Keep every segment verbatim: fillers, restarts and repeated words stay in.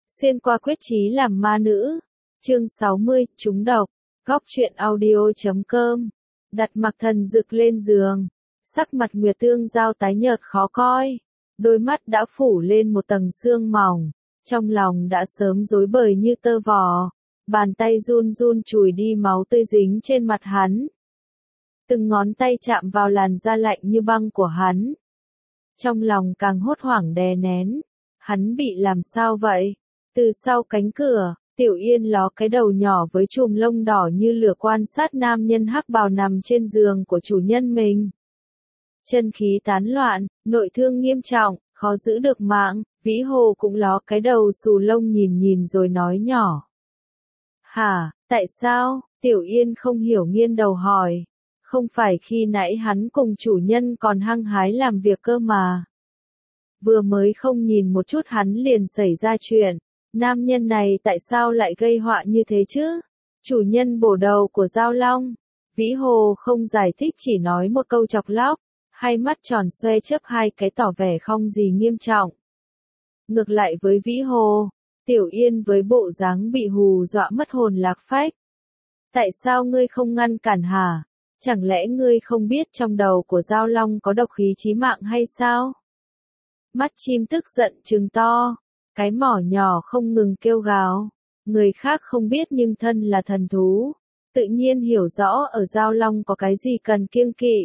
Xuyên qua quyết chí làm ma nữ. Chương sáu mươi, trúng độc. Góc truyện audio chấm com. Đặt Mạc Thần Dực lên giường. Sắc mặt Nguyệt Tương Giao tái nhợt khó coi. Đôi mắt đã phủ lên một tầng sương mỏng. Trong lòng đã sớm rối bời như tơ vò. Bàn tay run run chùi đi máu tươi dính trên mặt hắn. Từng ngón tay chạm vào làn da lạnh như băng của hắn. Trong lòng càng hốt hoảng đè nén. Hắn bị làm sao vậy? Từ sau cánh cửa, Tiểu Yên ló cái đầu nhỏ với chùm lông đỏ như lửa quan sát nam nhân hắc bào nằm trên giường của chủ nhân mình. Chân khí tán loạn, nội thương nghiêm trọng, khó giữ được mạng, Vĩ Hồ cũng ló cái đầu xù lông nhìn nhìn rồi nói nhỏ. Hả, tại sao? Tiểu Yên không hiểu nghiêng đầu hỏi. Không phải khi nãy hắn cùng chủ nhân còn hăng hái làm việc cơ mà. Vừa mới không nhìn một chút hắn liền xảy ra chuyện. Nam nhân này tại sao lại gây họa như thế chứ? Chủ nhân bổ đầu của Giao Long. Vĩ Hồ không giải thích chỉ nói một câu chọc lóc. Hai mắt tròn xoe chớp hai cái tỏ vẻ không gì nghiêm trọng. Ngược lại với Vĩ Hồ, Tiểu Yên với bộ dáng bị hù dọa mất hồn lạc phách. Tại sao ngươi không ngăn cản hả? Chẳng lẽ ngươi không biết trong đầu của Giao Long có độc khí chí mạng hay sao? Mắt chim tức giận trừng to. Cái mỏ nhỏ không ngừng kêu gào. Người khác không biết nhưng thân là thần thú. Tự nhiên hiểu rõ ở Giao Long có cái gì cần kiêng kỵ.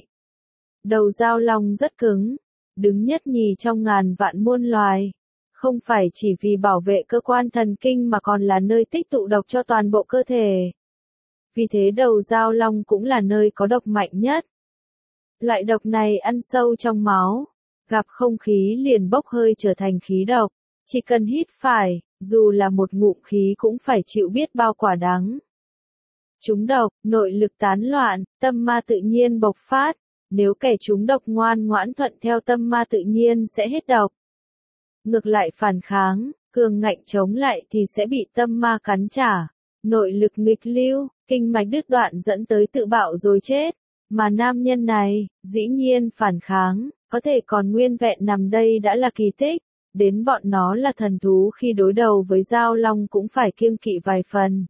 Đầu Giao Long rất cứng. Đứng nhất nhì trong ngàn vạn muôn loài. Không phải chỉ vì bảo vệ cơ quan thần kinh mà còn là nơi tích tụ độc cho toàn bộ cơ thể. Vì thế đầu Giao Long cũng là nơi có độc mạnh nhất. Loại độc này ăn sâu trong máu. Gặp không khí liền bốc hơi trở thành khí độc. Chỉ cần hít phải, dù là một ngụm khí cũng phải chịu biết bao quả đắng. Trúng độc, nội lực tán loạn, tâm ma tự nhiên bộc phát. Nếu kẻ trúng độc ngoan ngoãn thuận theo tâm ma tự nhiên sẽ hết độc. Ngược lại phản kháng, cường ngạnh chống lại thì sẽ bị tâm ma cắn trả. Nội lực nghịch lưu, kinh mạch đứt đoạn dẫn tới tự bạo rồi chết. Mà nam nhân này, dĩ nhiên phản kháng, có thể còn nguyên vẹn nằm đây đã là kỳ tích. Đến bọn nó là thần thú khi đối đầu với Giao Long cũng phải kiêng kỵ vài phần.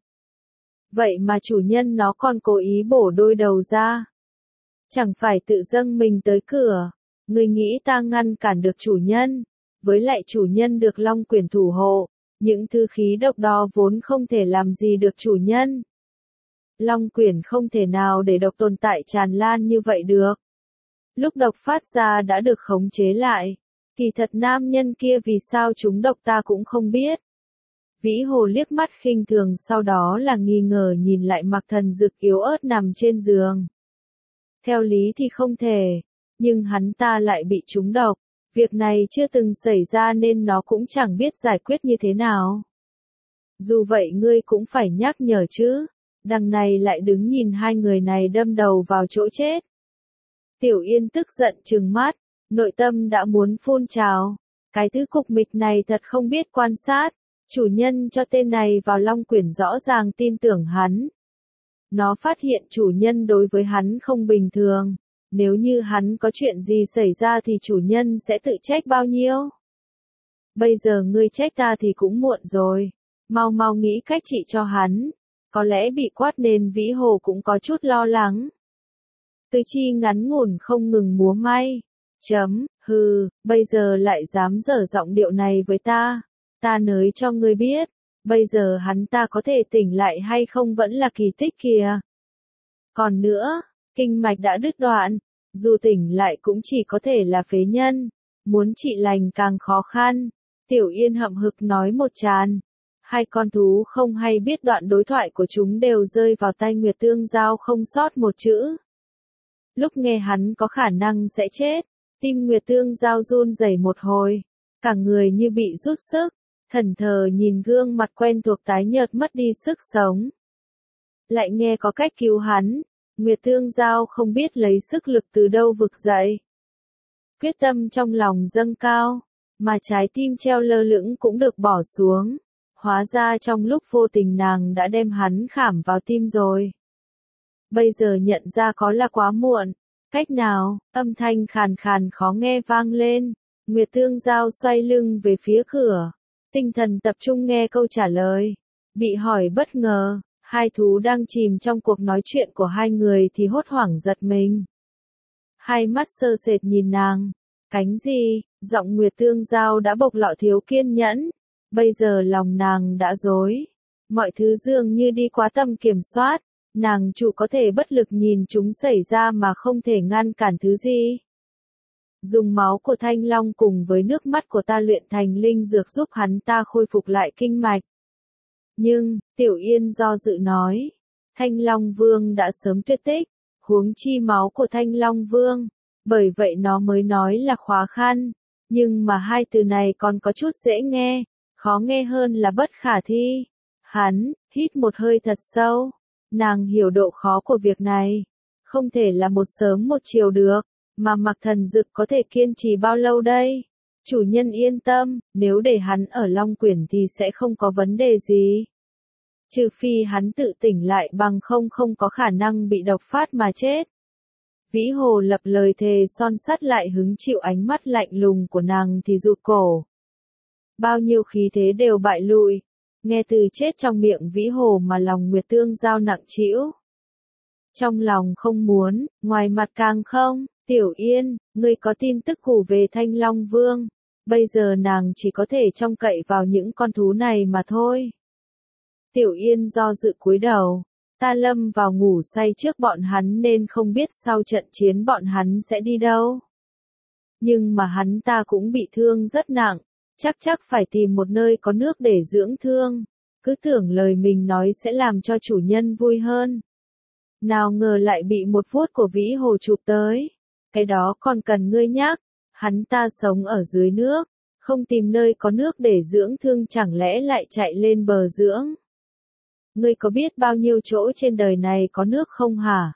Vậy mà chủ nhân nó còn cố ý bổ đôi đầu ra. Chẳng phải tự dâng mình tới cửa. Người nghĩ ta ngăn cản được chủ nhân. Với lại chủ nhân được Long Quyển thủ hộ. Những thứ khí độc đó vốn không thể làm gì được chủ nhân. Long Quyển không thể nào để độc tồn tại tràn lan như vậy được. Lúc độc phát ra đã được khống chế lại. Kỳ thật nam nhân kia vì sao trúng độc ta cũng không biết. Vĩ Hồ liếc mắt khinh thường sau đó là nghi ngờ nhìn lại Mạc Thần Dực yếu ớt nằm trên giường. Theo lý thì không thể, nhưng hắn ta lại bị trúng độc. Việc này chưa từng xảy ra nên nó cũng chẳng biết giải quyết như thế nào. Dù vậy ngươi cũng phải nhắc nhở chứ. Đằng này lại đứng nhìn hai người này đâm đầu vào chỗ chết. Tiểu Yên tức giận trừng mắt. Nội tâm đã muốn phun trào. Cái thứ cục mịch này thật không biết quan sát. Chủ nhân cho tên này vào Long Quyển rõ ràng tin tưởng hắn. Nó phát hiện chủ nhân đối với hắn không bình thường. Nếu như hắn có chuyện gì xảy ra thì chủ nhân sẽ tự trách bao nhiêu. Bây giờ ngươi trách ta thì cũng muộn rồi. Mau mau nghĩ cách trị cho hắn. Có lẽ bị quát nên Vĩ Hồ cũng có chút lo lắng. Tứ chi ngắn ngủn không ngừng múa may. Chấm, hừ, bây giờ lại dám dở giọng điệu này với ta. Ta nới cho ngươi biết, bây giờ hắn ta có thể tỉnh lại hay không vẫn là kỳ tích kìa. Còn nữa, kinh mạch đã đứt đoạn, dù tỉnh lại cũng chỉ có thể là phế nhân, muốn trị lành càng khó khăn. Tiểu Yên hậm hực nói một tràn. Hai con thú không hay biết đoạn đối thoại của chúng đều rơi vào tay Nguyệt Tương Giao không sót một chữ. Lúc nghe hắn có khả năng sẽ chết. Tim Nguyệt Tương Giao run rẩy một hồi, cả người như bị rút sức, thẫn thờ nhìn gương mặt quen thuộc tái nhợt mất đi sức sống. Lại nghe có cách cứu hắn, Nguyệt Tương Giao không biết lấy sức lực từ đâu vực dậy. Quyết tâm trong lòng dâng cao, mà trái tim treo lơ lửng cũng được bỏ xuống. Hóa ra trong lúc vô tình nàng đã đem hắn khảm vào tim rồi. Bây giờ nhận ra có là quá muộn. Cách nào, âm thanh khàn khàn khó nghe vang lên. Nguyệt Tương Giao xoay lưng về phía cửa. tinh thần tập trung nghe câu trả lời. Bị hỏi bất ngờ, hai thú đang chìm trong cuộc nói chuyện của hai người thì hốt hoảng giật mình. Hai mắt sơ sệt nhìn nàng. Cánh gì? Giọng Nguyệt Tương Giao đã bộc lộ thiếu kiên nhẫn. Bây giờ lòng nàng đã rối. Mọi thứ dường như đi quá tầm kiểm soát. Nàng chủ có thể bất lực nhìn chúng xảy ra mà không thể ngăn cản thứ gì. Dùng máu của Thanh Long cùng với nước mắt của ta luyện thành linh dược giúp hắn ta khôi phục lại kinh mạch. Nhưng, Tiểu Yên do dự nói, Thanh Long Vương đã sớm tuyệt tích, huống chi máu của Thanh Long Vương, bởi vậy nó mới nói là khó khăn, nhưng mà hai từ này còn có chút dễ nghe, khó nghe hơn là bất khả thi. Hắn, hít một hơi thật sâu, nàng hiểu độ khó của việc này, không thể là một sớm một chiều được, mà Mạc Thần Dực có thể kiên trì bao lâu đây? Chủ nhân yên tâm, nếu để hắn ở Long Quyển thì sẽ không có vấn đề gì. Trừ phi hắn tự tỉnh lại bằng không không có khả năng bị độc phát mà chết. Vĩ Hồ lập lời thề son sắt lại hứng chịu ánh mắt lạnh lùng của nàng thì rụt cổ. Bao nhiêu khí thế đều bại lụi, nghe từ chết trong miệng Vĩ Hồ mà lòng Nguyệt Tương Giao nặng trĩu. Trong lòng không muốn, ngoài mặt càng không. Tiểu Yên, ngươi có tin tức cụ về Thanh Long Vương, bây giờ nàng chỉ có thể trông cậy vào những con thú này mà thôi. Tiểu Yên do dự cúi đầu, ta lâm vào ngủ say trước bọn hắn nên không biết sau trận chiến bọn hắn sẽ đi đâu. Nhưng mà hắn ta cũng bị thương rất nặng, chắc chắc phải tìm một nơi có nước để dưỡng thương, cứ tưởng lời mình nói sẽ làm cho chủ nhân vui hơn. Nào ngờ lại bị một vuốt của Vĩ Hồ chụp tới. Cái đó còn cần ngươi nhắc, hắn ta sống ở dưới nước, không tìm nơi có nước để dưỡng thương chẳng lẽ lại chạy lên bờ dưỡng. Ngươi có biết bao nhiêu chỗ trên đời này có nước không hả?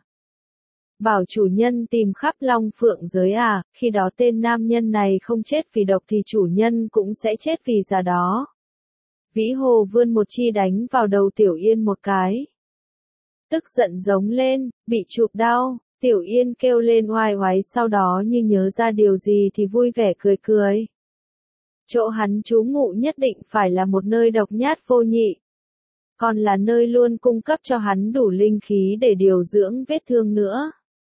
Bảo chủ nhân tìm khắp Long Phượng giới à, khi đó tên nam nhân này không chết vì độc thì chủ nhân cũng sẽ chết vì già đó. Vĩ Hồ vươn một chi đánh vào đầu Tiểu Yên một cái. Tức giận giống lên, bị chụp đau. Tiểu Yên kêu lên oai oái sau đó như nhớ ra điều gì thì vui vẻ cười cười. Chỗ hắn trú ngụ nhất định phải là một nơi độc nhất vô nhị. Còn là nơi luôn cung cấp cho hắn đủ linh khí để điều dưỡng vết thương nữa.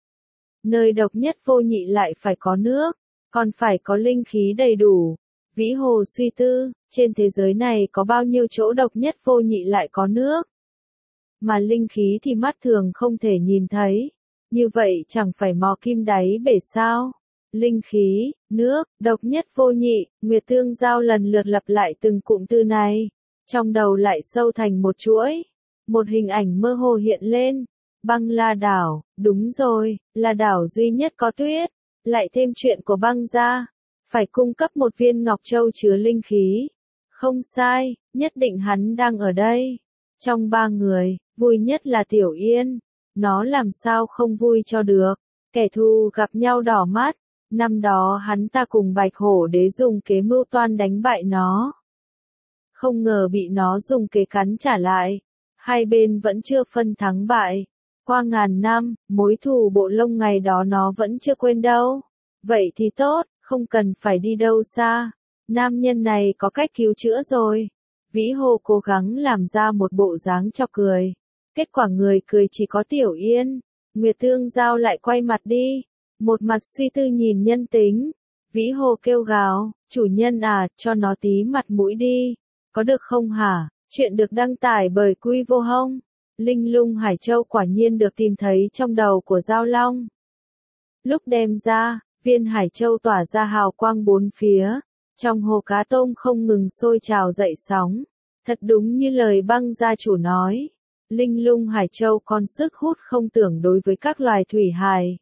Nơi độc nhất vô nhị lại phải có nước, còn phải có linh khí đầy đủ. Vĩ Hồ suy tư, trên thế giới này có bao nhiêu chỗ độc nhất vô nhị lại có nước. Mà linh khí thì mắt thường không thể nhìn thấy. Như vậy chẳng phải mò kim đáy bể sao? Linh khí, nước, độc nhất vô nhị, Nguyệt Tương Giao lần lượt lặp lại từng cụm từ này. Trong đầu lại sâu thành một chuỗi. Một hình ảnh mơ hồ hiện lên. Băng La đảo, đúng rồi, là đảo duy nhất có tuyết. Lại thêm chuyện của băng gia. Phải cung cấp một viên ngọc châu chứa linh khí. Không sai, nhất định hắn đang ở đây. Trong ba người, vui nhất là Tiểu Yên. Nó làm sao không vui cho được, kẻ thù gặp nhau đỏ mắt, năm đó hắn ta cùng Bạch Hổ Đế dùng kế mưu toan đánh bại nó. Không ngờ bị nó dùng kế cắn trả lại, hai bên vẫn chưa phân thắng bại. Qua ngàn năm, mối thù bộ lông ngày đó nó vẫn chưa quên đâu. Vậy thì tốt, không cần phải đi đâu xa. Nam nhân này có cách cứu chữa rồi. Vĩ Hồ cố gắng làm ra một bộ dáng chọc cười. Kết quả người cười chỉ có Tiểu Yên. Nguyệt Tương Giao lại quay mặt đi. Một mặt suy tư nhìn nhân tính. Vĩ Hồ kêu gào, chủ nhân à, cho nó tí mặt mũi đi. Có được không hả? Chuyện được đăng tải bởi Quy Vô Hông. Linh Lung Hải Châu quả nhiên được tìm thấy trong đầu của Giao Long. Lúc đem ra, viên Hải Châu tỏa ra hào quang bốn phía. Trong hồ cá tôm không ngừng sôi trào dậy sóng. Thật đúng như lời băng gia chủ nói. Linh Lung Hải Châu còn sức hút không tưởng đối với các loài thủy hài.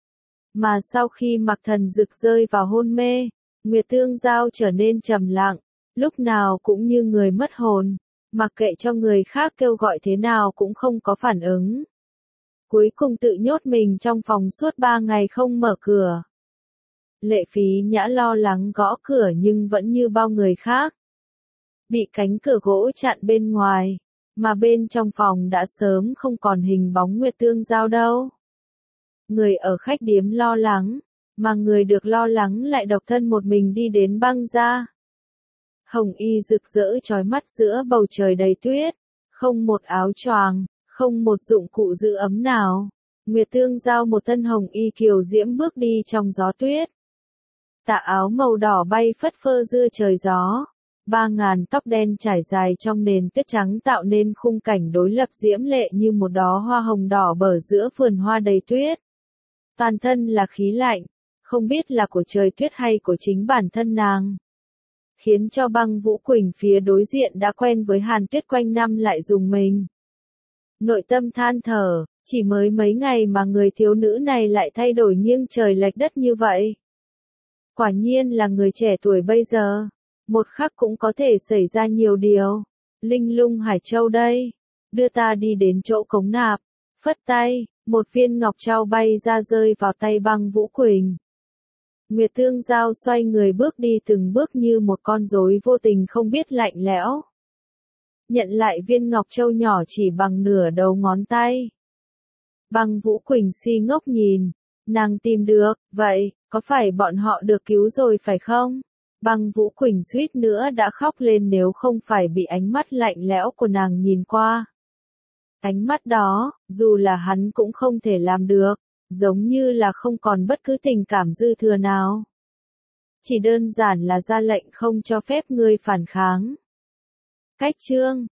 Mà sau khi Mạc Thần Dực rơi vào hôn mê, Nguyệt Tương Giao trở nên trầm lặng, lúc nào cũng như người mất hồn, mặc kệ cho người khác kêu gọi thế nào cũng không có phản ứng. Cuối cùng tự nhốt mình trong phòng suốt ba ngày không mở cửa. Lệ Phí Nhã lo lắng gõ cửa nhưng vẫn như bao người khác. Bị cánh cửa gỗ chặn bên ngoài. Mà bên trong phòng đã sớm không còn hình bóng Nguyệt Tương Giao đâu. Người ở khách điếm lo lắng, mà người được lo lắng lại độc thân một mình đi đến băng gia. hồng y rực rỡ chói mắt giữa bầu trời đầy tuyết, không một áo choàng, không một dụng cụ giữ ấm nào. Nguyệt Tương Giao một thân hồng y kiều diễm bước đi trong gió tuyết. Tà áo màu đỏ bay phất phơ giữa trời gió. Ba ngàn tóc đen trải dài trong nền tuyết trắng tạo nên khung cảnh đối lập diễm lệ như một đóa hoa hồng đỏ bở giữa vườn hoa đầy tuyết. Toàn thân là khí lạnh, không biết là của trời tuyết hay của chính bản thân nàng. Khiến cho Băng Vũ Quỳnh phía đối diện đã quen với hàn tuyết quanh năm lại rùng mình. Nội tâm than thở, chỉ mới mấy ngày mà người thiếu nữ này lại thay đổi nghiêng trời lệch đất như vậy. Quả nhiên là người trẻ tuổi bây giờ, một khắc cũng có thể xảy ra nhiều điều. Linh Lung Hải Châu đây, đưa ta đi đến chỗ cống nạp, phất tay, một viên ngọc trai bay ra rơi vào tay Băng Vũ Quỳnh. Nguyệt Tương Giao xoay người bước đi từng bước như một con rối vô tình không biết lạnh lẽo. Nhận lại viên ngọc châu nhỏ chỉ bằng nửa đầu ngón tay. Băng Vũ Quỳnh si ngốc nhìn, nàng tìm được, vậy, có phải bọn họ được cứu rồi phải không? Băng Vũ Quỳnh suýt nữa đã khóc lên nếu không phải bị ánh mắt lạnh lẽo của nàng nhìn qua. Ánh mắt đó, dù là hắn cũng không thể làm được, giống như là không còn bất cứ tình cảm dư thừa nào. Chỉ đơn giản là ra lệnh không cho phép ngươi phản kháng. Cách chương